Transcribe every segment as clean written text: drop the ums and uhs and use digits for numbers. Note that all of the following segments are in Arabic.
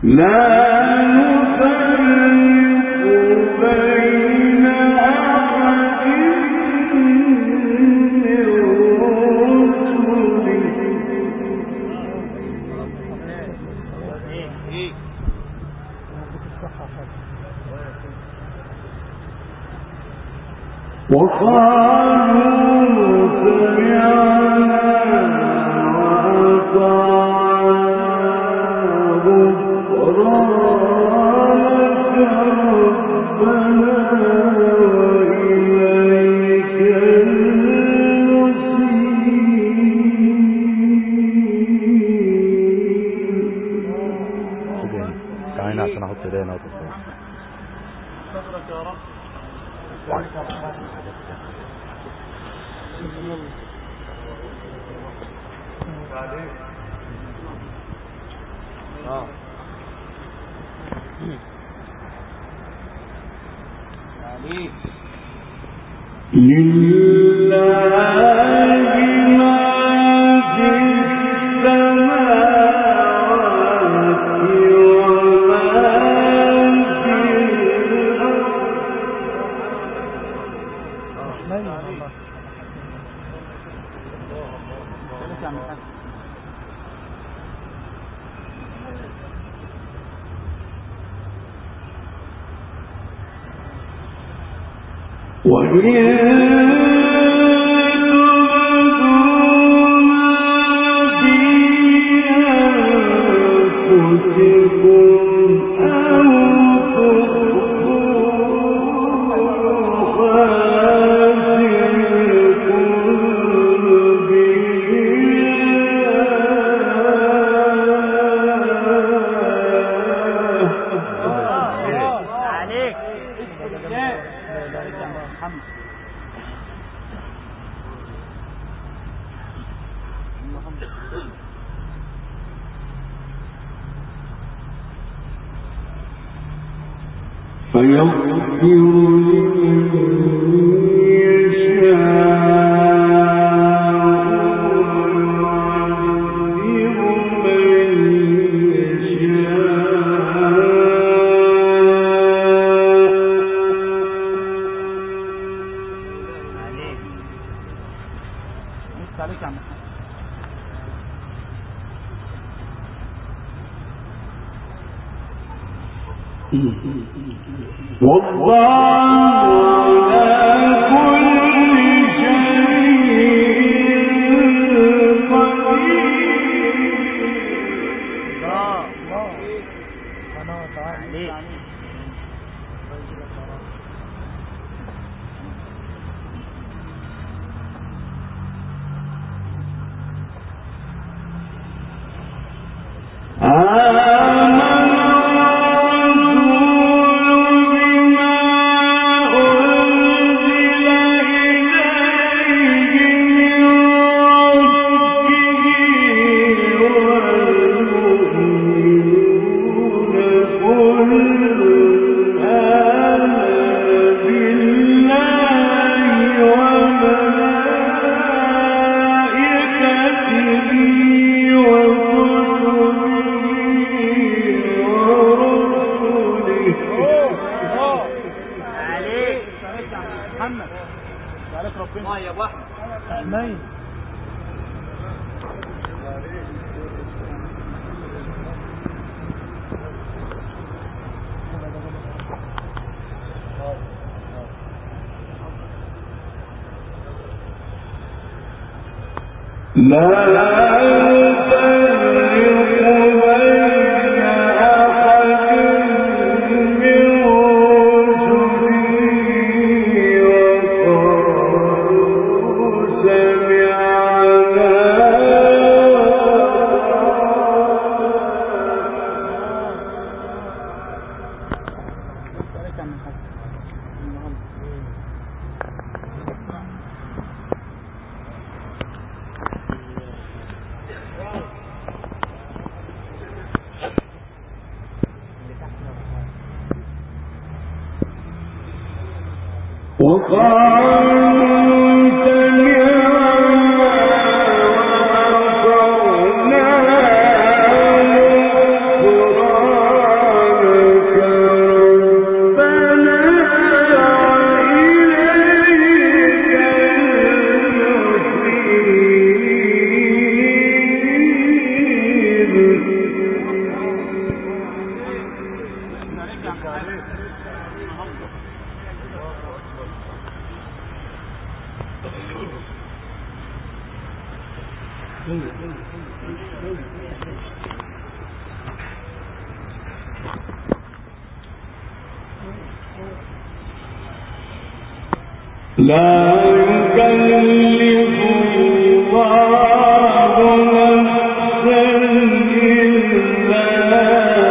وقال لا يكلف الله نفسا إلا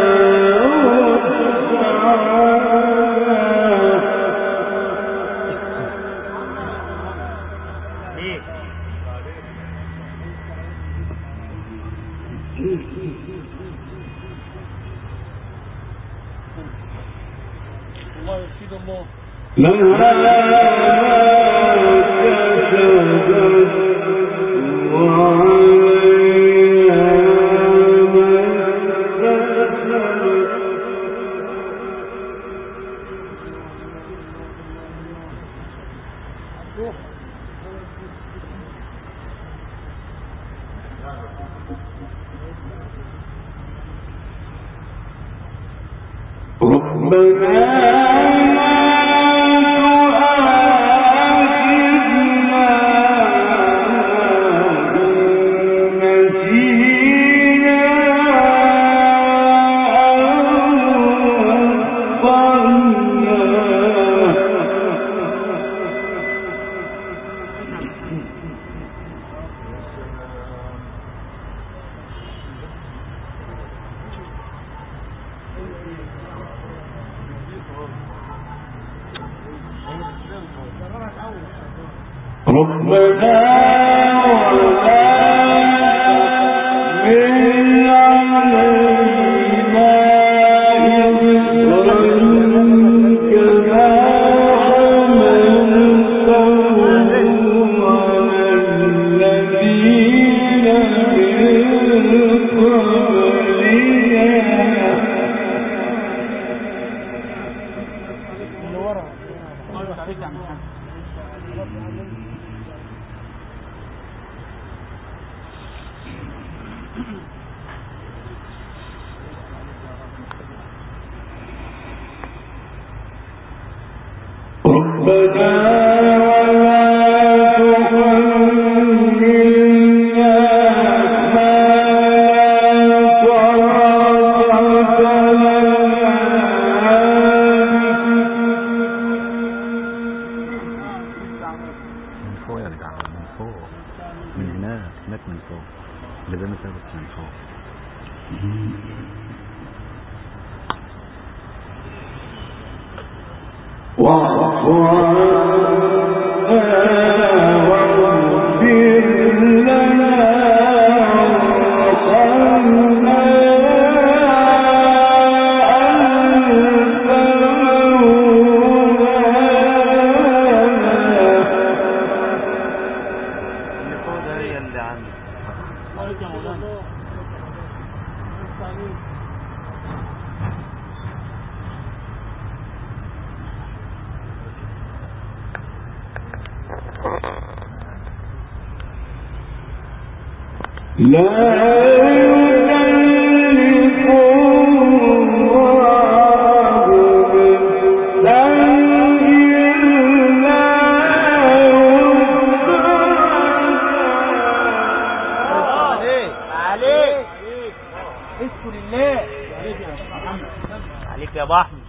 عليك يا ابو احمد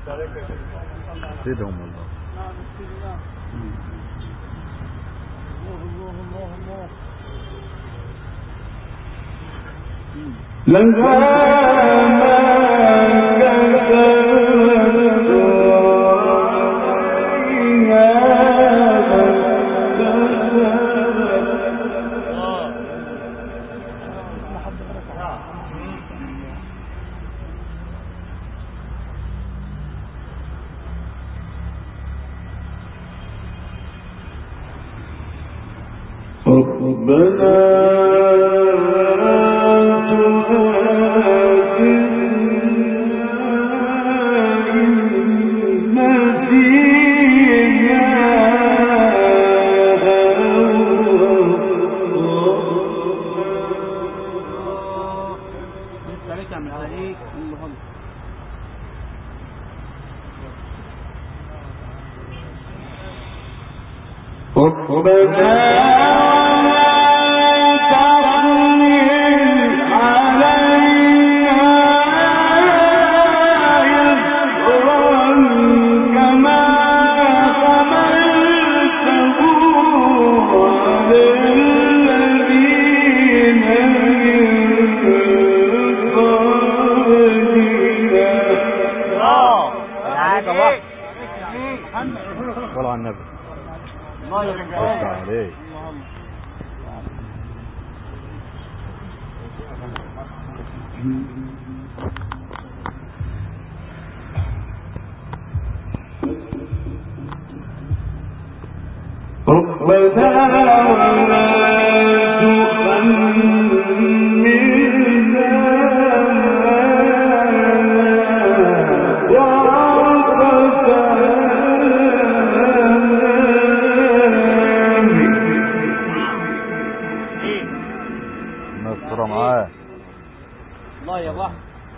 سيدهم والله. ربنا على النبي. الله يا رجال عليك. نصر معاه. الله يا بحر.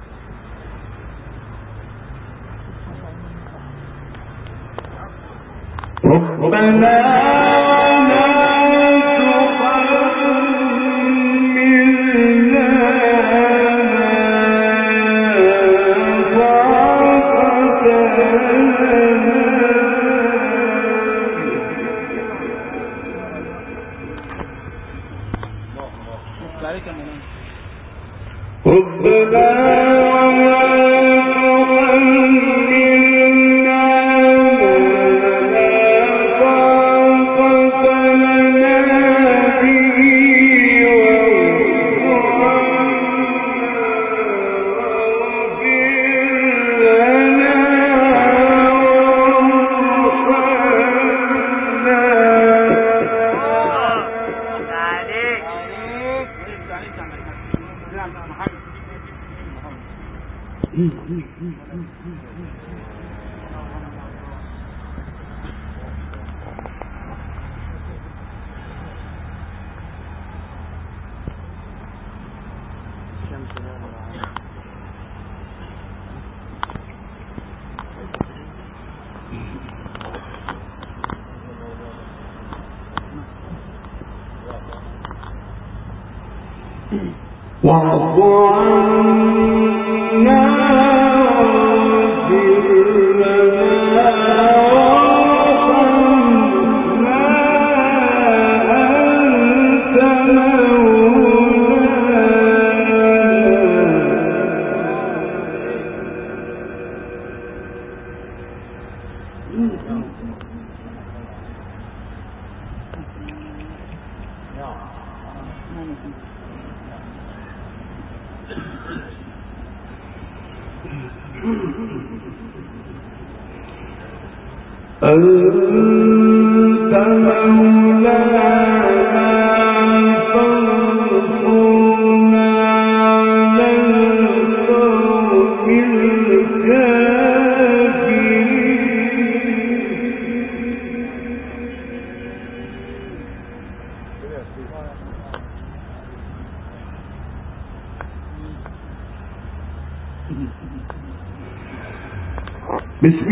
بسم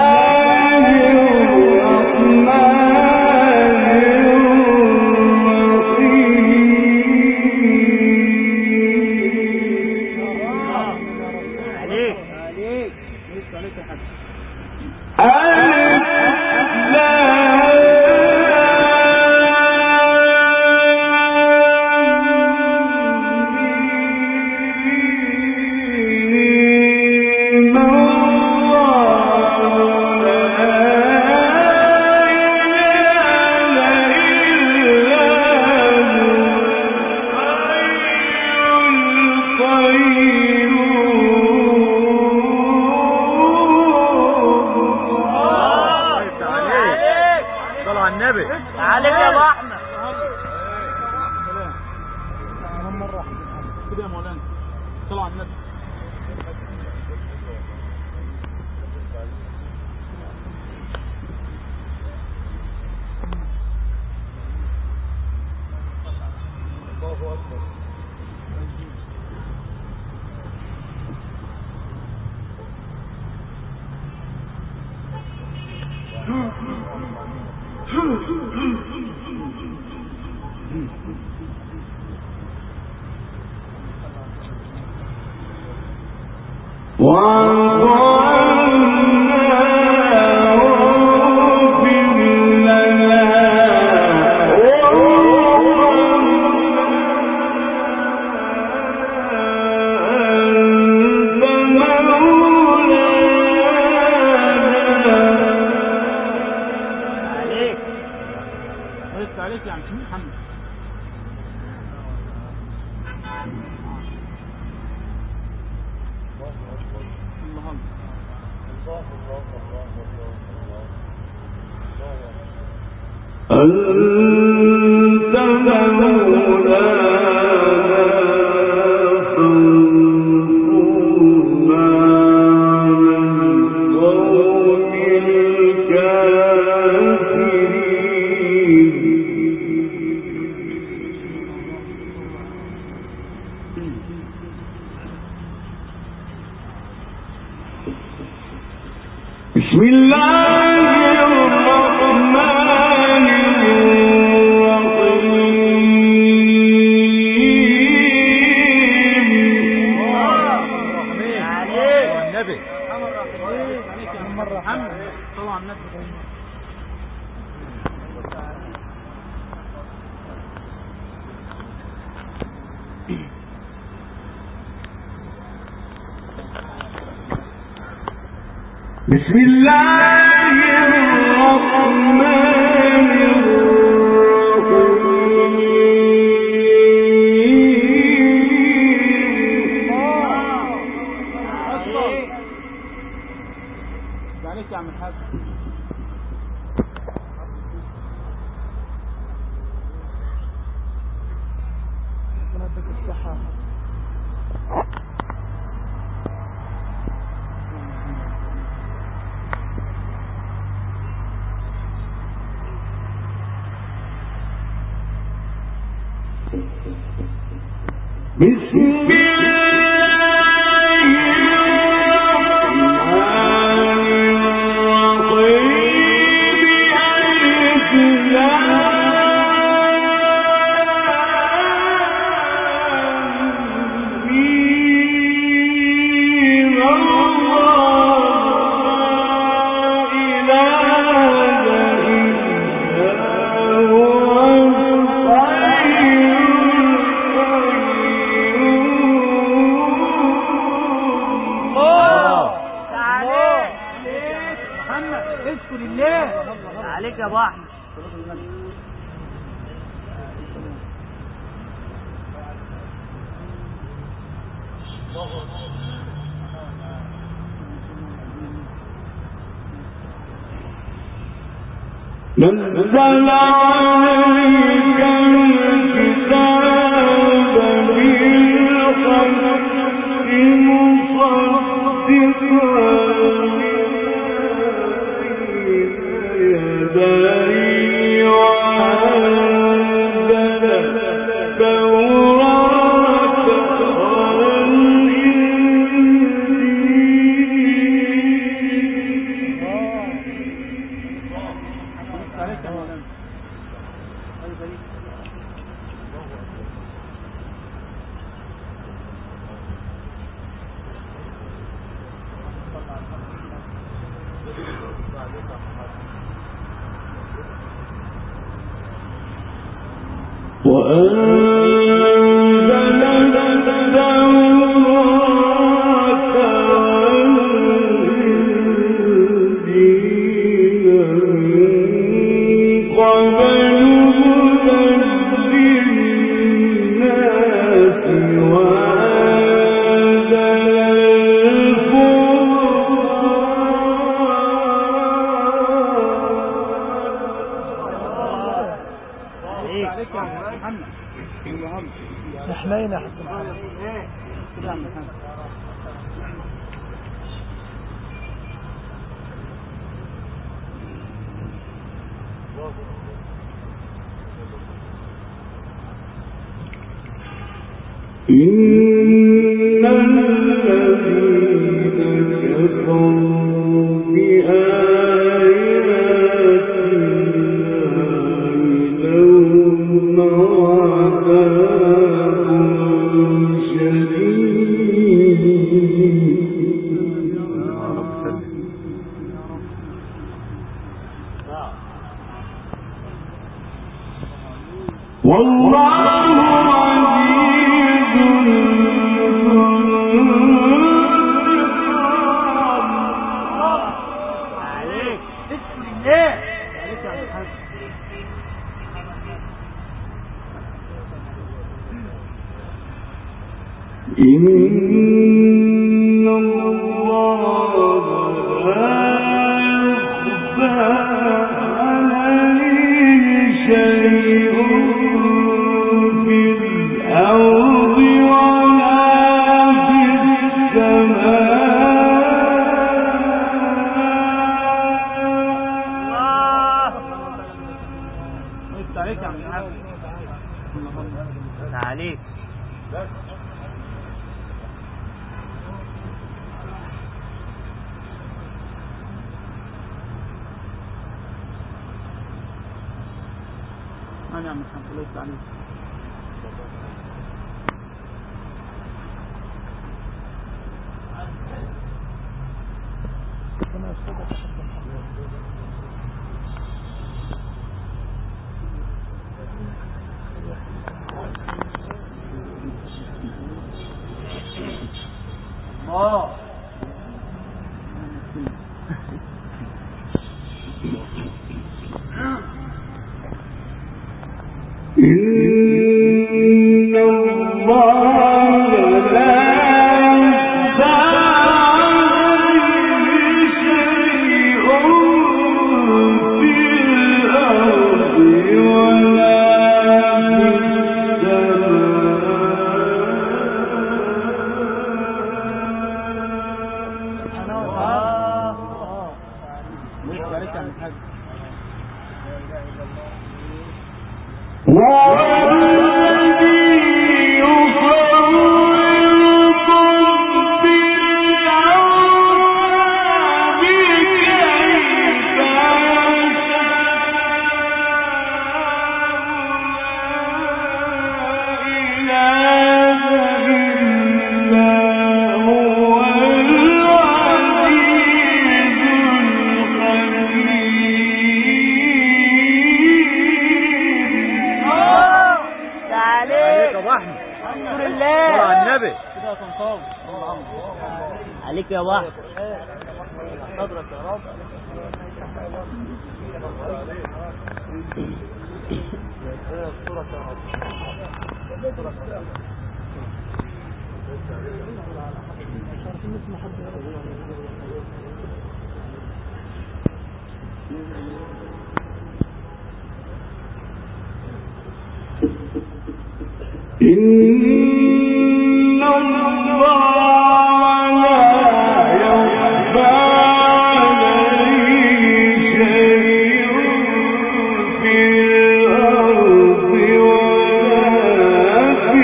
الله الرحمن عليك يا ابو احمد. مرة كده يا مولانا. صلوا على النبي. الله اكبر. بسم الله الرحمن بسم الله الرحمن الرحيم. عليك يا عم الحاج. ربنا يديك الصحة. بسم عليك يا ابو احمد. نزل عليك الكتاب بالحق احلينا يا حاج محمد. كده يا عم محمد. إن الذين كفروا بآيات الله لهم عذاب شديد والله إن الله لا يخفى عليه عليك. أنا يا عم محمد الله يفتح عليك. الله. إن الله لا يخفى عليه شيء في الأرض ولا في ويفتح عليك يا عم الحاج. عليك يا واحد. صدرك يا رب. إن الله لا يخفى عليه شيء في الأرض ولا في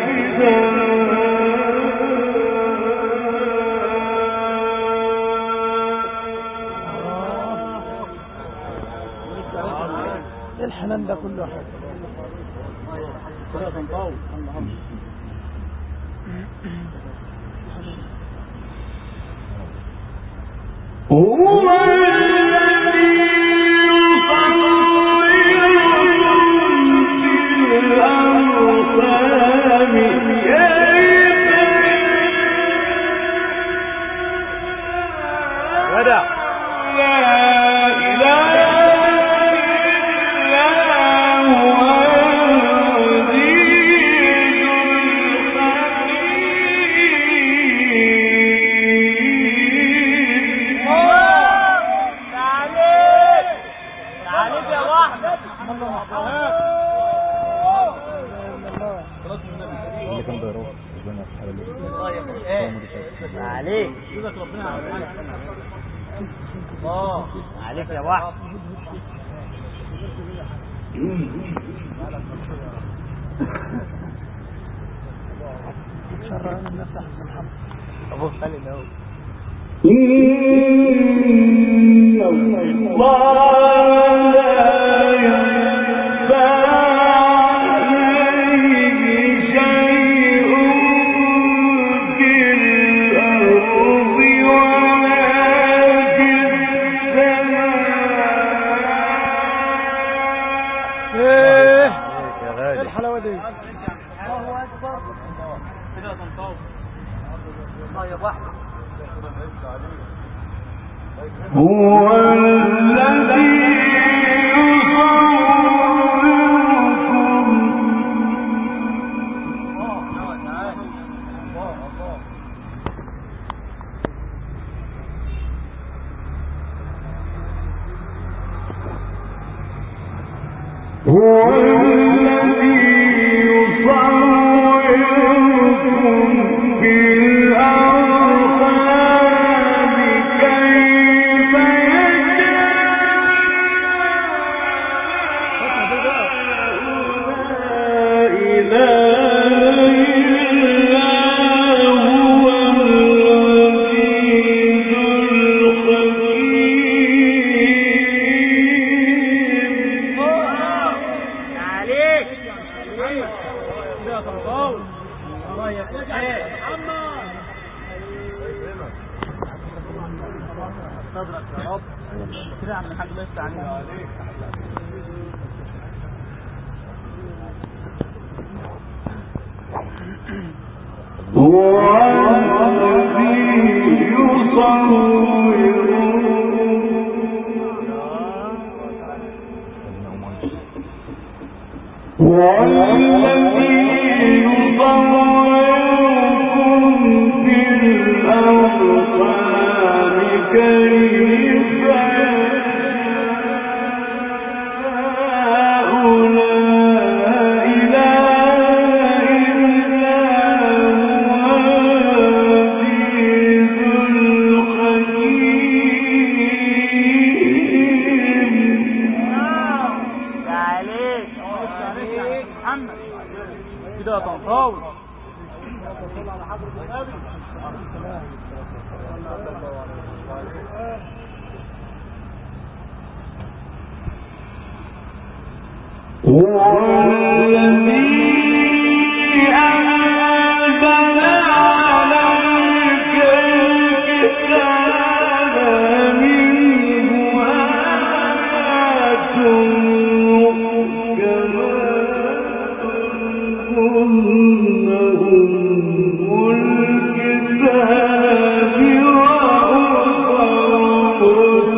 السماء. ايه الحنان ده كله يا حاج؟ كده تنطوي. هو الذي يصوركم في الأرحام كيف ودع. لا إله إلا هو العزيز الحكيم. عليك يا واحد. اللي كان بيروح ربنا في حاله عليك. الله عليك يا واحد. شرعنا الناس احسن محمد. ابو خالد اهو. إن الله لا يخفى عليه شيء في الأرض ولا في السماء. ايه يا غالي. الحلاوه دي؟ الله اكبر. كده تنطوي. الله يا واحد. هو الذي يصوركم هو الذي يصوركم في الأرحام كيف يشاء. صدرك يا رب كده يا عم الحاج الله يفتح عليك. هو الذي يصور والذي يصوركم في الأرحام كيف يشاء لا إله إلا هو العزيز الحكيم. عليك محمد كده يا طنطاوي. هو الذي أنزل عليك الكتاب منه آيات محكمات هن أم الكتاب وأخر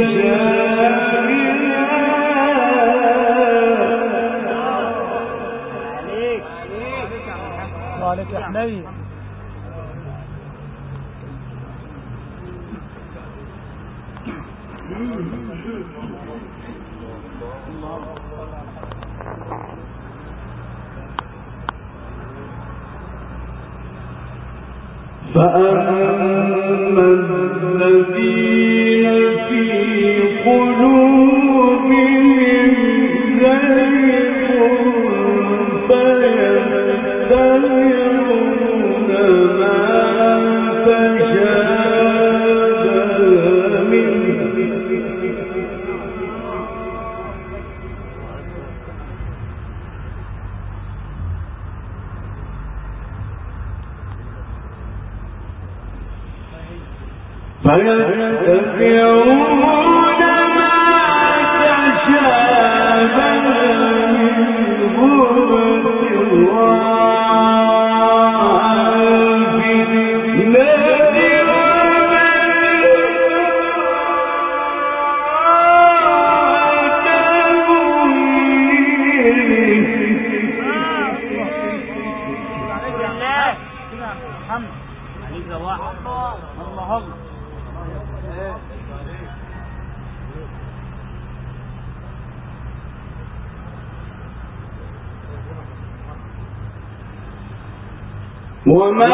متشابهات. عليك يا حنين. فأما الذين في قلوبهم زيغ فيتبعون ما تشابه منه فيتبعون ما تشابه منه ابتغاء وما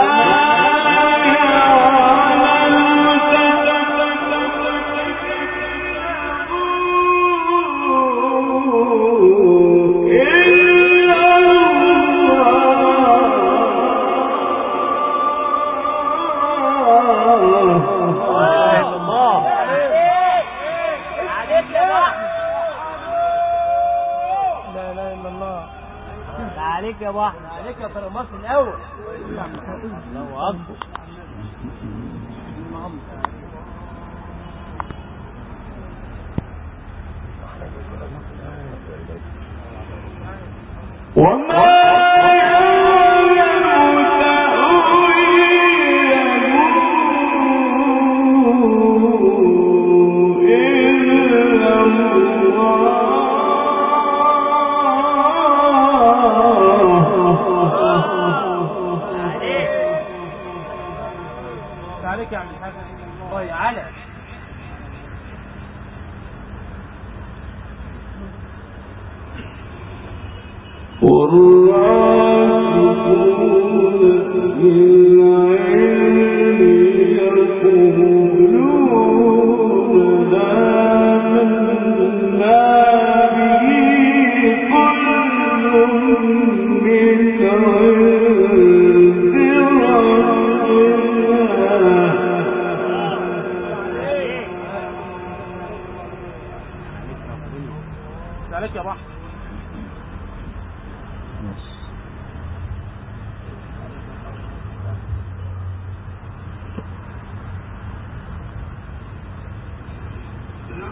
عليك يا ابو احمد. عليك يا فرماس الاول. الله اكبر. وما عليك يا عم الحاج. الله عليك. والراسخون في العلم يقولون آمنا به كل من عند ربنا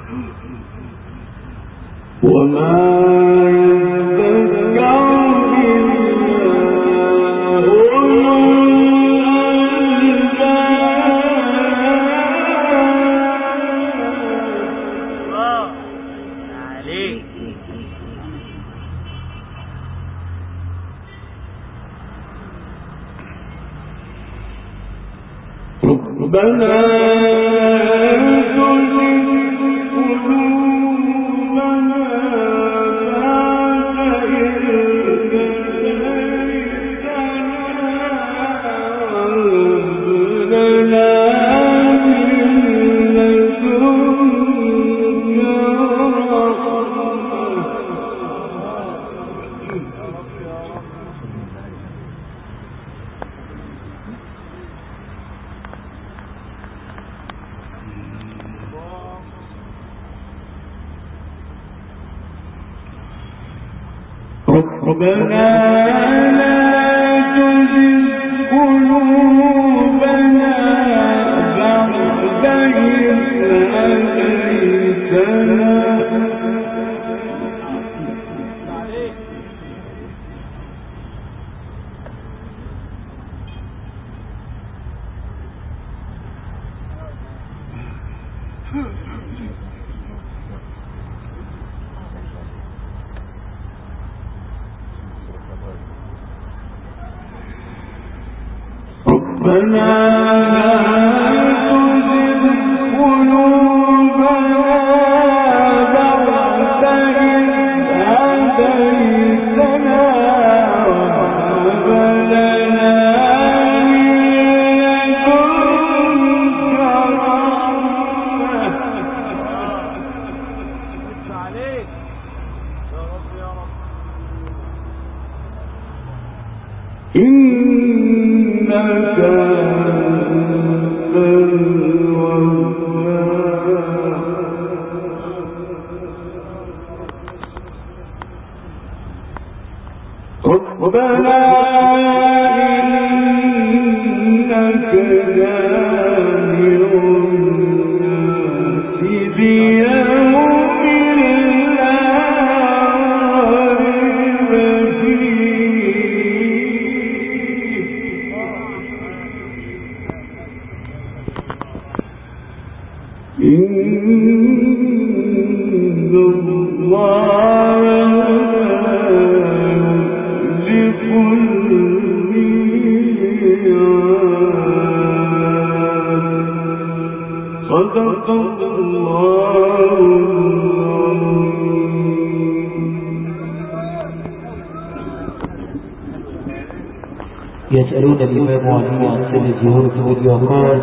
يسألون الإمام علي عن سن الزهور واليقال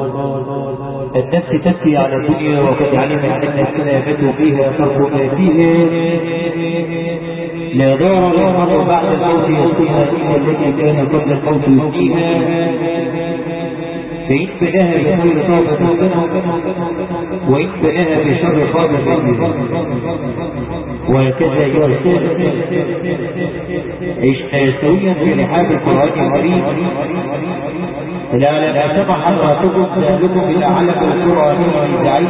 النفس تبكي على الدنيا وقد علم أن السلامة فيها كرباتها لا دار للمرء بعد الموت يسقيها إلا التي كان قبل الموت يسقيها فإن بناها بخير طابت وإن بناها بشر خابت وهكذا يرسل عشنا سويا في رحاب القرآن الكريم لا سمح حضراتكم ذلكم إلى علم القرآن الزعيم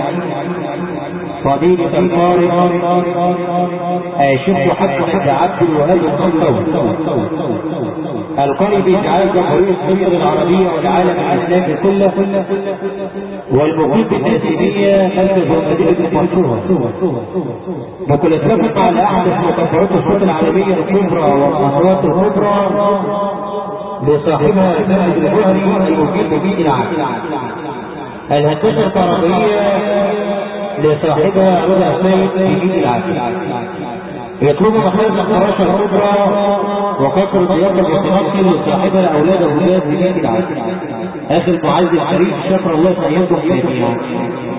فضيلة القارئ الشيخ محمد عبد الوهاب القنطوي القارئ بإسعاد جمهورية مصر العربية والعالم الإسلامي كله والمقيم بالناسبية مركز ومدينة المنصورة مكلفكم على أحدث مكافآت الصوت العالمية الكبرى والأصوات الكبرى لصاحبها المسجد الجوهري المقيم بمدينة العالم الهندسة الكهربائية لصاحبها رضا سيد في مدينة العالم يطلب مخازن الفراشة الكبرى وقصر الضيافة المتنقل لصاحبها الأولاد والولاد في مدينة العالم. آخر معزز الكريم شكر الله سيدكم جميعا.